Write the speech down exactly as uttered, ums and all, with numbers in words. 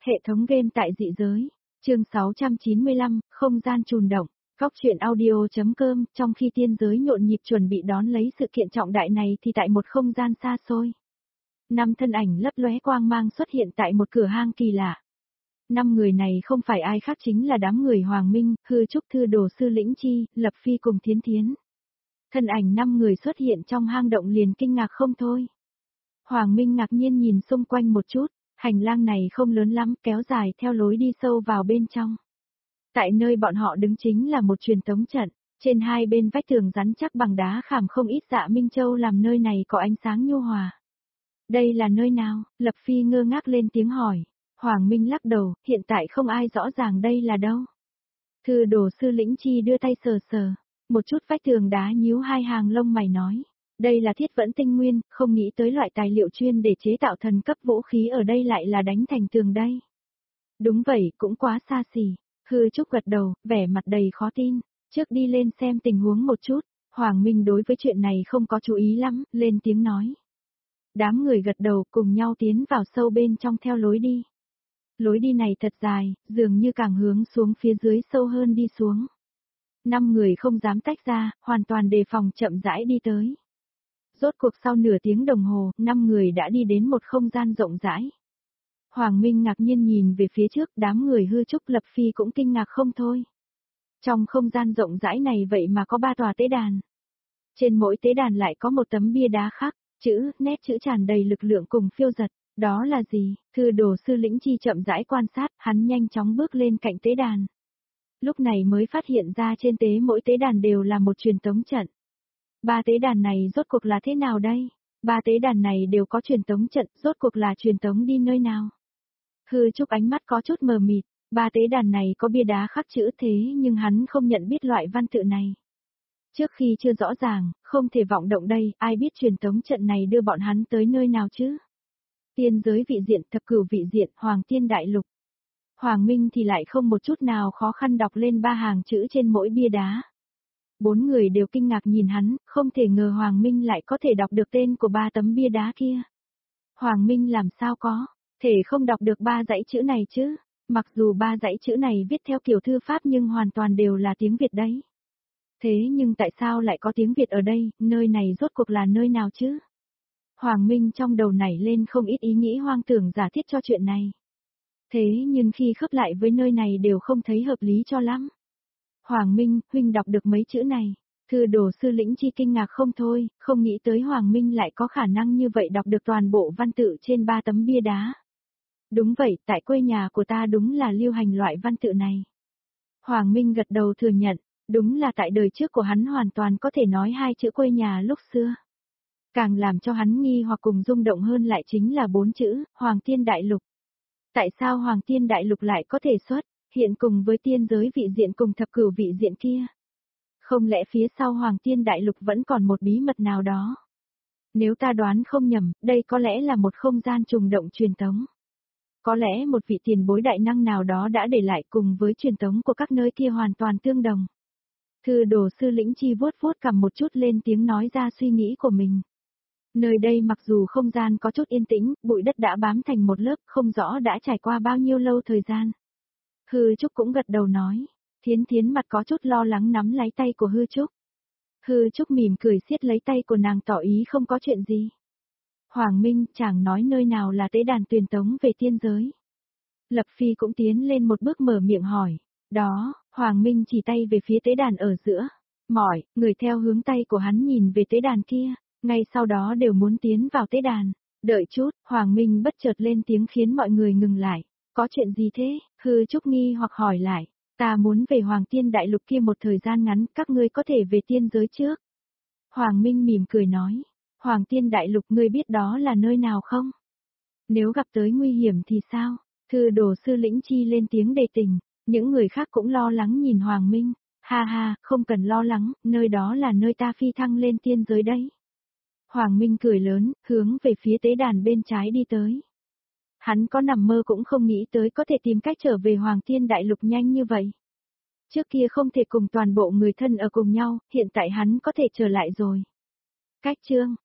Hệ thống game tại dị giới. Chương sáu trăm chín mươi lăm, không gian chùn động. Góc truyện audio.com, trong khi tiên giới nhộn nhịp chuẩn bị đón lấy sự kiện trọng đại này thì tại một không gian xa xôi. Năm thân ảnh lấp lóe quang mang xuất hiện tại một cửa hang kỳ lạ. Năm người này không phải ai khác chính là đám người Hoàng Minh, Hư Trúc Thư Đồ Sư Lĩnh Chi, Lập Phi cùng Thiến Thiến. Thân ảnh năm người xuất hiện trong hang động liền kinh ngạc không thôi. Hoàng Minh ngạc nhiên nhìn xung quanh một chút, hành lang này không lớn lắm, kéo dài theo lối đi sâu vào bên trong. Tại nơi bọn họ đứng chính là một truyền tống trận, trên hai bên vách tường rắn chắc bằng đá khảm không ít dạ Minh Châu làm nơi này có ánh sáng nhu hòa. Đây là nơi nào? Lập Phi ngơ ngác lên tiếng hỏi. Hoàng Minh lắc đầu, hiện tại không ai rõ ràng đây là đâu. Thư Đồ Sư Lĩnh Chi đưa tay sờ sờ, một chút vách tường đá nhíu hai hàng lông mày nói. Đây là thiết vẫn tinh nguyên, không nghĩ tới loại tài liệu chuyên để chế tạo thần cấp vũ khí ở đây lại là đánh thành tường đây. Đúng vậy, cũng quá xa xỉ. Hư Trúc gật đầu, vẻ mặt đầy khó tin. Trước đi lên xem tình huống một chút, Hoàng Minh đối với chuyện này không có chú ý lắm, lên tiếng nói. Đám người gật đầu cùng nhau tiến vào sâu bên trong theo lối đi. Lối đi này thật dài, dường như càng hướng xuống phía dưới sâu hơn đi xuống. Năm người không dám tách ra, hoàn toàn đề phòng chậm rãi đi tới. Rốt cuộc sau nửa tiếng đồng hồ, năm người đã đi đến một không gian rộng rãi. Hoàng Minh ngạc nhiên nhìn về phía trước, đám người Hư Trúc Lập Phi cũng kinh ngạc không thôi. Trong không gian rộng rãi này vậy mà có ba tòa tế đàn. Trên mỗi tế đàn lại có một tấm bia đá khắc, chữ, nét chữ tràn đầy lực lượng cùng phiêu giật. Đó là gì? Thư Đồ Sư Lĩnh Chi chậm rãi quan sát, hắn nhanh chóng bước lên cạnh tế đàn. Lúc này mới phát hiện ra trên tế mỗi tế đàn đều là một truyền tống trận. Ba tế đàn này rốt cuộc là thế nào đây? Ba tế đàn này đều có truyền tống trận, rốt cuộc là truyền tống đi nơi nào? Hư Trúc ánh mắt có chút mờ mịt, ba tế đàn này có bia đá khắc chữ thế nhưng hắn không nhận biết loại văn tự này. Trước khi chưa rõ ràng, không thể vọng động đây, ai biết truyền tống trận này đưa bọn hắn tới nơi nào chứ? Tiên giới vị diện, thập cửu vị diện, Hoàng Tiên Đại Lục. Hoàng Minh thì lại không một chút nào khó khăn đọc lên ba hàng chữ trên mỗi bia đá. Bốn người đều kinh ngạc nhìn hắn, không thể ngờ Hoàng Minh lại có thể đọc được tên của ba tấm bia đá kia. Hoàng Minh làm sao có, thể không đọc được ba dãy chữ này chứ, mặc dù ba dãy chữ này viết theo kiểu thư pháp nhưng hoàn toàn đều là tiếng Việt đấy. Thế nhưng tại sao lại có tiếng Việt ở đây, nơi này rốt cuộc là nơi nào chứ? Hoàng Minh trong đầu nảy lên không ít ý nghĩ hoang tưởng giả thiết cho chuyện này. Thế nhưng khi khớp lại với nơi này đều không thấy hợp lý cho lắm. Hoàng Minh, huynh đọc được mấy chữ này. Thư Đồ Sư Lĩnh Chi kinh ngạc không thôi, không nghĩ tới Hoàng Minh lại có khả năng như vậy đọc được toàn bộ văn tự trên ba tấm bia đá. Đúng vậy, tại quê nhà của ta đúng là lưu hành loại văn tự này. Hoàng Minh gật đầu thừa nhận, đúng là tại đời trước của hắn hoàn toàn có thể nói hai chữ quê nhà lúc xưa. Càng làm cho hắn nghi hoặc cùng rung động hơn lại chính là bốn chữ, Hoàng Tiên Đại Lục. Tại sao Hoàng Tiên Đại Lục lại có thể xuất, hiện cùng với tiên giới vị diện cùng thập cửu vị diện kia? Không lẽ phía sau Hoàng Tiên Đại Lục vẫn còn một bí mật nào đó? Nếu ta đoán không nhầm, đây có lẽ là một không gian trùng động truyền tống. Có lẽ một vị tiền bối đại năng nào đó đã để lại cùng với truyền tống của các nơi kia hoàn toàn tương đồng. Thư Đồ Sư Lĩnh Chi vuốt vuốt cầm một chút lên tiếng nói ra suy nghĩ của mình. Nơi đây mặc dù không gian có chút yên tĩnh, bụi đất đã bám thành một lớp, không rõ đã trải qua bao nhiêu lâu thời gian. Hư Trúc cũng gật đầu nói. Thiến Thiến mặt có chút lo lắng nắm lấy tay của Hư Trúc. Hư Trúc mỉm cười siết lấy tay của nàng tỏ ý không có chuyện gì. Hoàng Minh, chàng nói nơi nào là tế đàn truyền tống về tiên giới. Lập Phi cũng tiến lên một bước mở miệng hỏi. Đó, Hoàng Minh chỉ tay về phía tế đàn ở giữa. Mỏi, người theo hướng tay của hắn nhìn về tế đàn kia, ngay sau đó đều muốn tiến vào tế đàn. Đợi chút, Hoàng Minh bất chợt lên tiếng khiến mọi người ngừng lại. Có chuyện gì thế? Hư Trúc nghi hoặc hỏi lại. Ta muốn về Hoàng Tiên Đại Lục kia một thời gian ngắn, các ngươi có thể về tiên giới trước. Hoàng Minh mỉm cười nói. Hoàng Tiên Đại Lục ngươi biết đó là nơi nào không? Nếu gặp tới nguy hiểm thì sao? Thư Đồ Sư Lĩnh Chi lên tiếng đề tình, những người khác cũng lo lắng nhìn Hoàng Minh. Ha ha, không cần lo lắng, nơi đó là nơi ta phi thăng lên tiên giới đấy. Hoàng Minh cười lớn, hướng về phía tế đàn bên trái đi tới. Hắn có nằm mơ cũng không nghĩ tới có thể tìm cách trở về Hoàng Tiên Đại Lục nhanh như vậy. Trước kia không thể cùng toàn bộ người thân ở cùng nhau, hiện tại hắn có thể trở lại rồi. Cách chương